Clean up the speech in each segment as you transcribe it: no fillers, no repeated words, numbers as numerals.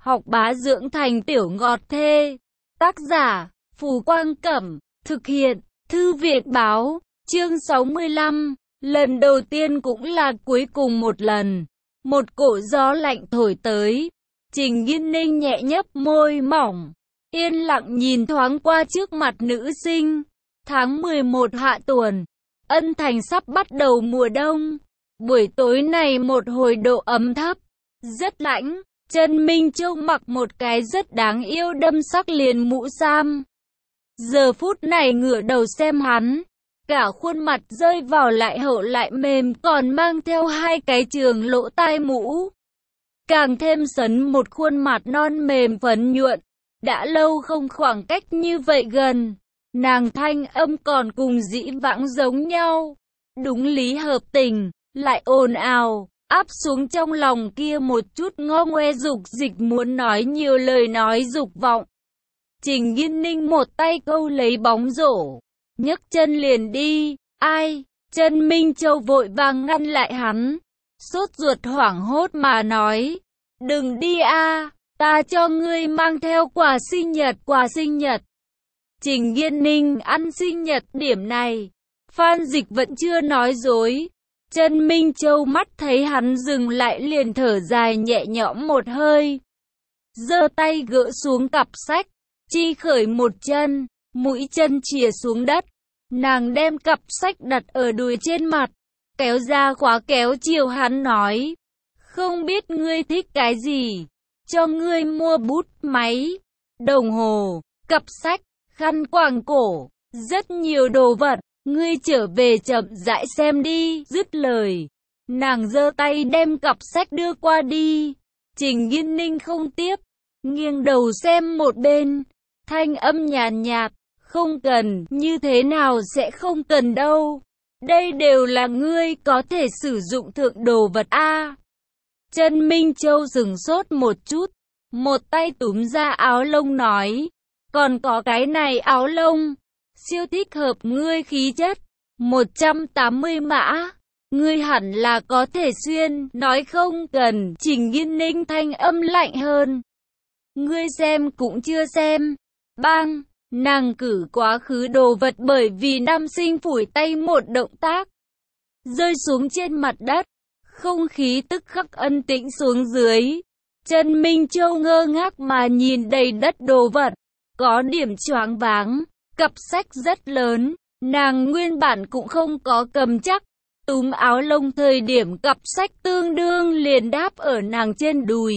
học bá dưỡng thành tiểu ngọt thê. Tác giả, Phù Quang Cẩm, thực hiện, Thư viện Báo, chương 65, lần đầu tiên cũng là cuối cùng một lần. Một cỗ gió lạnh thổi tới, Trình Nghiên Ninh nhẹ nhấp môi mỏng, yên lặng nhìn thoáng qua trước mặt nữ sinh. Tháng 11 hạ tuần, Ân Thành sắp bắt đầu mùa đông. Buổi tối này một hồi độ ấm thấp, rất lạnh. Trần Minh Châu mặc một cái rất đáng yêu đâm sắc liền mũ sam. Giờ phút này ngửa đầu xem hắn, cả khuôn mặt rơi vào lại hậu lại mềm, còn mang theo hai cái trường lỗ tai mũ. Càng thêm sấn một khuôn mặt non mềm phấn nhuận. Đã lâu không khoảng cách như vậy gần, nàng thanh âm còn cùng dĩ vãng giống nhau. Đúng lý hợp tình, lại ồn ào, áp xuống trong lòng kia một chút ngô ngoe dục dịch muốn nói nhiều lời nói dục vọng. Trình Nghiên Ninh một tay câu lấy bóng rổ, nhấc chân liền đi. Ai? Trần Minh Châu vội vàng ngăn lại hắn, sốt ruột hoảng hốt mà nói, đừng đi a, ta cho ngươi mang theo quà sinh nhật. Trình Nghiên Ninh ăn sinh nhật điểm này, Phan Dịch vẫn chưa nói dối. Trần Minh Châu mắt thấy hắn dừng lại liền thở dài nhẹ nhõm một hơi, giơ tay gỡ xuống cặp sách, chi khởi một chân, mũi chân chìa xuống đất. Nàng đem cặp sách đặt ở đùi trên mặt, kéo ra khóa kéo chiều hắn nói, không biết ngươi thích cái gì, cho ngươi mua bút, máy, đồng hồ, cặp sách, khăn quàng cổ, rất nhiều đồ vật, ngươi trở về chậm rãi xem đi. Dứt lời, nàng giơ tay đem cặp sách đưa qua đi. Trình Nghiên Ninh không tiếp, nghiêng đầu xem một bên, thanh âm nhàn nhạt, không cần, như thế nào sẽ không cần đâu. Đây đều là ngươi có thể sử dụng thượng đồ vật a. Trần Minh Châu dừng sốt một chút, một tay túm ra áo lông nói, còn có cái này áo lông, siêu thích hợp ngươi khí chất, 180 mã, ngươi hẳn là có thể xuyên. Nói không cần, Trình Nghiên Ninh thanh âm lạnh hơn, ngươi xem cũng chưa xem. Bang, nàng cử quá khứ đồ vật bởi vì nam sinh phủi tay một động tác, rơi xuống trên mặt đất, không khí tức khắc ân tĩnh xuống dưới. Trần Minh Châu ngơ ngác mà nhìn đầy đất đồ vật, có điểm choáng váng. Cặp sách rất lớn, nàng nguyên bản cũng không có cầm chắc, túm áo lông thời điểm cặp sách tương đương liền đáp ở nàng trên đùi.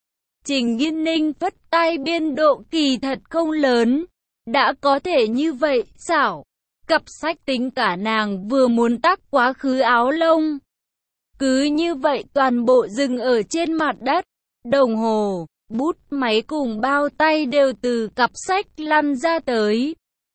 Trình Nghiên Ninh phất tay, biên độ kỳ thật không lớn, đã có thể như vậy, xảo. Cặp sách tính cả nàng vừa muốn tắc quá khứ áo lông. Cứ như vậy toàn bộ dừng ở trên mặt đất, đồng hồ, bút, máy cùng bao tay đều từ cặp sách lăn ra tới.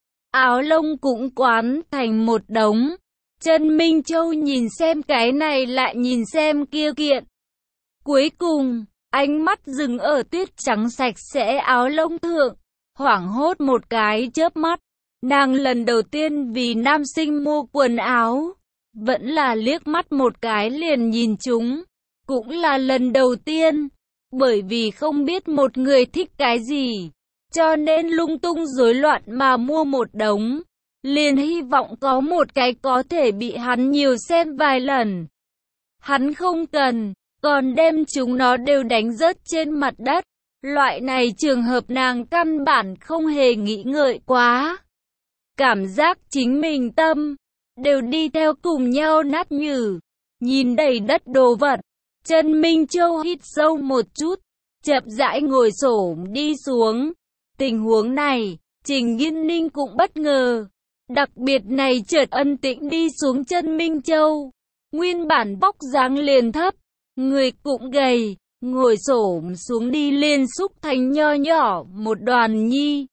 Áo lông cũng quán thành một đống. Trần Minh Châu nhìn xem cái này lại nhìn xem kia kiện. Cuối cùng, ánh mắt dừng ở tuyết trắng sạch sẽ áo lông thượng, hoảng hốt một cái chớp mắt. Nàng lần đầu tiên vì nam sinh mua quần áo, vẫn là liếc mắt một cái liền nhìn chúng, cũng là lần đầu tiên, bởi vì không biết một người thích cái gì, cho nên lung tung rối loạn mà mua một đống, liền hy vọng có một cái có thể bị hắn nhiều xem vài lần. Hắn không cần, còn đem chúng nó đều đánh rớt trên mặt đất. Loại này trường hợp nàng căn bản không hề nghĩ ngợi quá. Cảm giác chính mình tâm đều đi theo cùng nhau nát nhừ. Nhìn đầy đất đồ vật, Trần Minh Châu hít sâu một chút, chậm rãi ngồi xổm đi xuống. Tình huống này, Trình Nghiên Ninh cũng bất ngờ. Đặc biệt này chợt ân tĩnh đi xuống. Trần Minh Châu nguyên bản vóc dáng liền thấp, người cũng gầy, ngồi xổm xuống đi liền xúc thành nho nhỏ một đoàn nhi.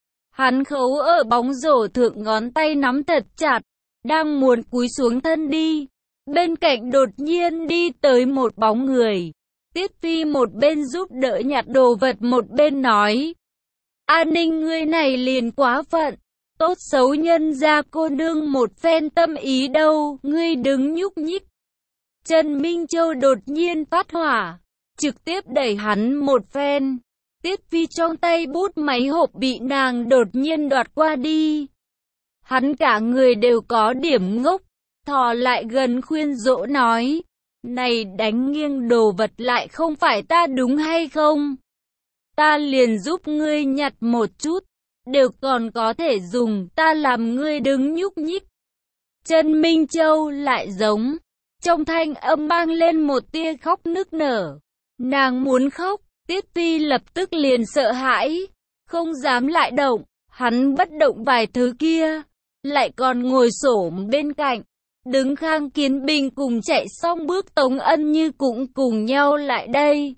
Hắn khấu ở bóng rổ thượng, ngón tay nắm thật chặt, đang muốn cúi xuống thân đi. Bên cạnh đột nhiên đi tới một bóng người. Tiết Phi một bên giúp đỡ nhặt đồ vật một bên nói, An Ninh ngươi này liền quá phận, tốt xấu nhân ra cô nương một phen tâm ý đâu, ngươi đứng nhúc nhích. Trần Minh Châu đột nhiên phát hỏa, trực tiếp đẩy hắn một phen. Tiết Phi trong tay bút máy hộp bị nàng đột nhiên đoạt qua đi. Hắn cả người đều có điểm ngốc, thò lại gần khuyên dỗ nói, này đánh nghiêng đồ vật lại không phải ta đúng hay không? Ta liền giúp ngươi nhặt một chút, đều còn có thể dùng, ta làm ngươi đứng nhúc nhích. Trần Minh Châu lại giống, trong thanh âm mang lên một tia khóc nức nở. Nàng muốn khóc, Tiết Phi lập tức liền sợ hãi, không dám lại động, hắn bất động vài thứ kia, lại còn ngồi xổm bên cạnh. Đứng Khang Kiến Bình cùng chạy xong bước Tống Ân Như cũng cùng nhau lại đây.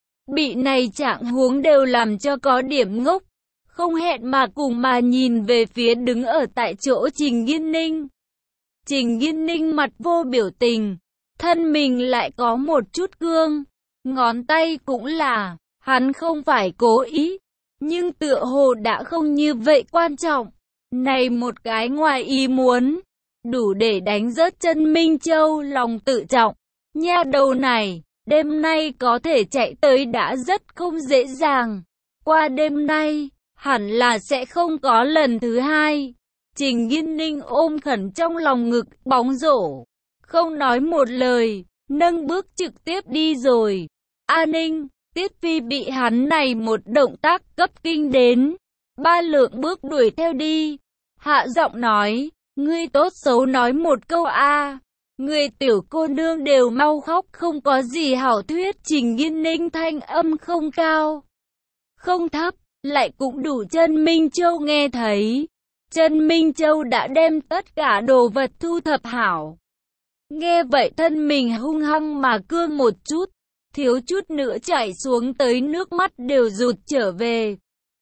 Bị này trạng huống đều làm cho có điểm ngốc, không hẹn mà cùng mà nhìn về phía đứng ở tại chỗ Trình Nghiên Ninh. Trình Nghiên Ninh mặt vô biểu tình, thân mình lại có một chút cương, ngón tay cũng là, hắn không phải cố ý, nhưng tựa hồ đã không như vậy quan trọng. Này một cái ngoài ý muốn, đủ để đánh rớt Trần Minh Châu lòng tự trọng. Nha đầu này, đêm nay có thể chạy tới đã rất không dễ dàng. Qua đêm nay, hẳn là sẽ không có lần thứ hai. Trình Nghiên Ninh ôm khẩn trong lòng ngực bóng rổ, không nói một lời, nâng bước trực tiếp đi rồi. A Ninh, Tiết Phi bị hắn này một động tác cấp kinh đến, 3 lượng bước đuổi theo đi. Hạ giọng nói, ngươi tốt xấu nói một câu a, người tiểu cô nương đều mau khóc, không có gì hảo thuyết. Trình Nghiên Ninh thanh âm không cao, không thấp, lại cũng đủ Trần Minh Châu nghe thấy. Trần Minh Châu đã đem tất cả đồ vật thu thập hảo. Nghe vậy thân mình hung hăng mà cương một chút, thiếu chút nữa chảy xuống tới nước mắt đều rụt trở về.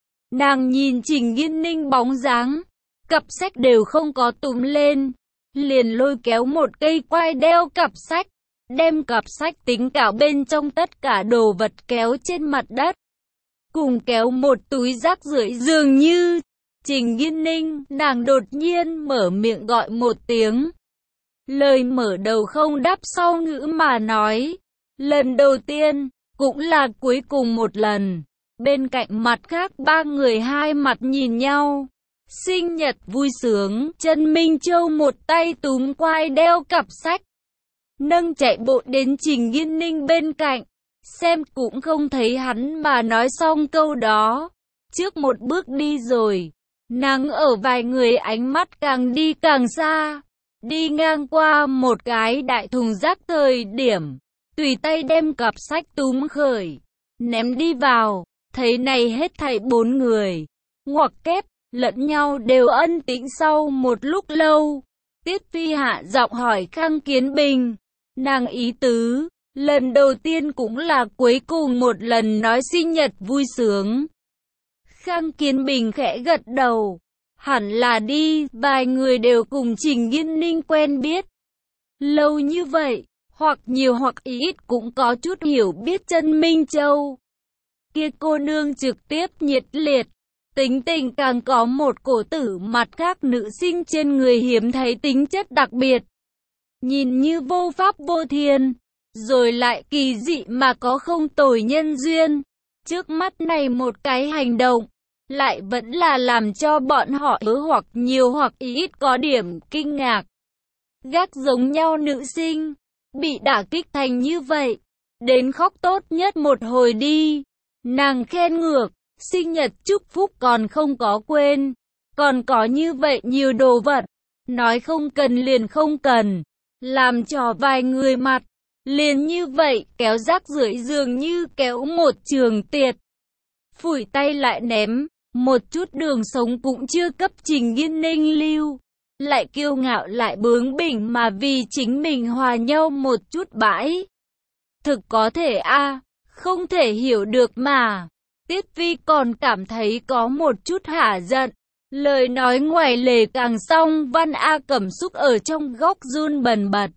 Nàng nhìn Trình Nghiên Ninh bóng dáng, cặp sách đều không có túm lên, liền lôi kéo một cây quai đeo cặp sách, đem cặp sách tính cả bên trong tất cả đồ vật kéo trên mặt đất, cùng kéo một túi rác rưởi dường như. Trình Nghiên Ninh, nàng đột nhiên mở miệng gọi một tiếng. Lời mở đầu không đáp sau ngữ mà nói. Lần đầu tiên, cũng là cuối cùng một lần. Bên cạnh mặt khác 3 người hai mặt nhìn nhau. Sinh nhật vui sướng, Trần Minh Châu một tay túm quai đeo cặp sách, nâng chạy bộ đến Trình Nghiên Ninh bên cạnh. Xem cũng không thấy hắn mà nói xong câu đó, trước một bước đi rồi. Nàng ở vài người ánh mắt càng đi càng xa, đi ngang qua một cái đại thùng rác thời điểm, tùy tay đem cặp sách túm khởi, ném đi vào. Thấy này hết thảy 4 người, ngoặc kép, lẫn nhau đều ân tĩnh. Sau một lúc lâu, Tiết Phi hạ giọng hỏi Khang Kiến Bình, nàng ý tứ, lần đầu tiên cũng là cuối cùng một lần nói sinh nhật vui sướng. Khang Kiến Bình khẽ gật đầu, hẳn là đi, vài người đều cùng Trình Nghiên Ninh quen biết lâu như vậy, hoặc nhiều hoặc ít cũng có chút hiểu biết Trần Minh Châu. Kia cô nương trực tiếp nhiệt liệt, tính tình càng có một cổ tử mặt khác nữ sinh trên người hiếm thấy tính chất đặc biệt. Nhìn như vô pháp vô thiên, rồi lại kỳ dị mà có không tồi nhân duyên. Trước mắt này một cái hành động, lại vẫn là làm cho bọn họ hoặc nhiều hoặc ít có điểm kinh ngạc. Gác giống nhau nữ sinh, bị đả kích thành như vậy, đến khóc tốt nhất một hồi đi. Nàng khen ngược, sinh nhật chúc phúc còn không có quên, còn có như vậy nhiều đồ vật, nói không cần liền không cần, làm cho vài người mặt, liền như vậy kéo rác rưởi dường như kéo một trường tiệt. Phủi tay lại ném, một chút đường sống cũng chưa cấp Trình Nghiên Ninh lưu, lại kiêu ngạo lại bướng bỉnh mà vì chính mình hòa nhau một chút bãi. Thực có thể a, không thể hiểu được mà. Tiết Phi còn cảm thấy có một chút hả giận. Lời nói ngoài lề càng xong, Văn A Cẩm Xúc ở trong góc run bần bật.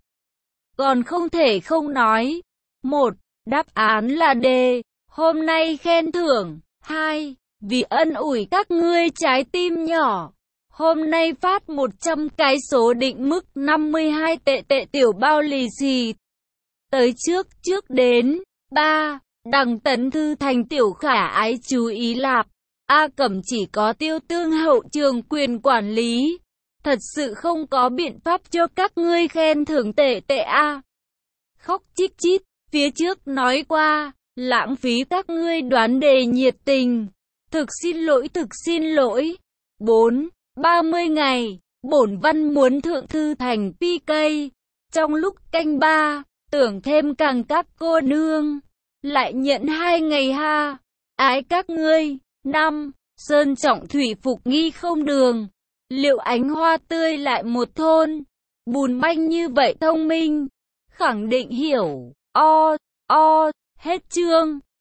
Còn không thể không nói. 1. Đáp án là D. Hôm nay khen thưởng. 2. Vì ân ủi các ngươi trái tim nhỏ, hôm nay phát 100 cái số định mức 52 tệ tiểu bao lì xì. Tới trước đến, 3. Đằng Tấn Thư thành tiểu khả ái chú ý lạp. A Cẩm chỉ có Tiêu Tương hậu trường quyền quản lý. Thật sự không có biện pháp cho các ngươi khen thưởng tệ tệ a. Khóc chít chít, phía trước nói qua, lãng phí các ngươi đoán đề nhiệt tình. Thực xin lỗi. 4. 30 ngày, bổn văn muốn thượng thư thành PK. Trong lúc canh ba, tưởng thêm càng các cô nương. Lại nhận 2 ngày ha. Ái các ngươi. 5. Sơn trọng thủy phục nghi không đường. Liệu ánh hoa tươi lại một thôn. Bùn banh như vậy thông minh. Khẳng định hiểu. Hết chương.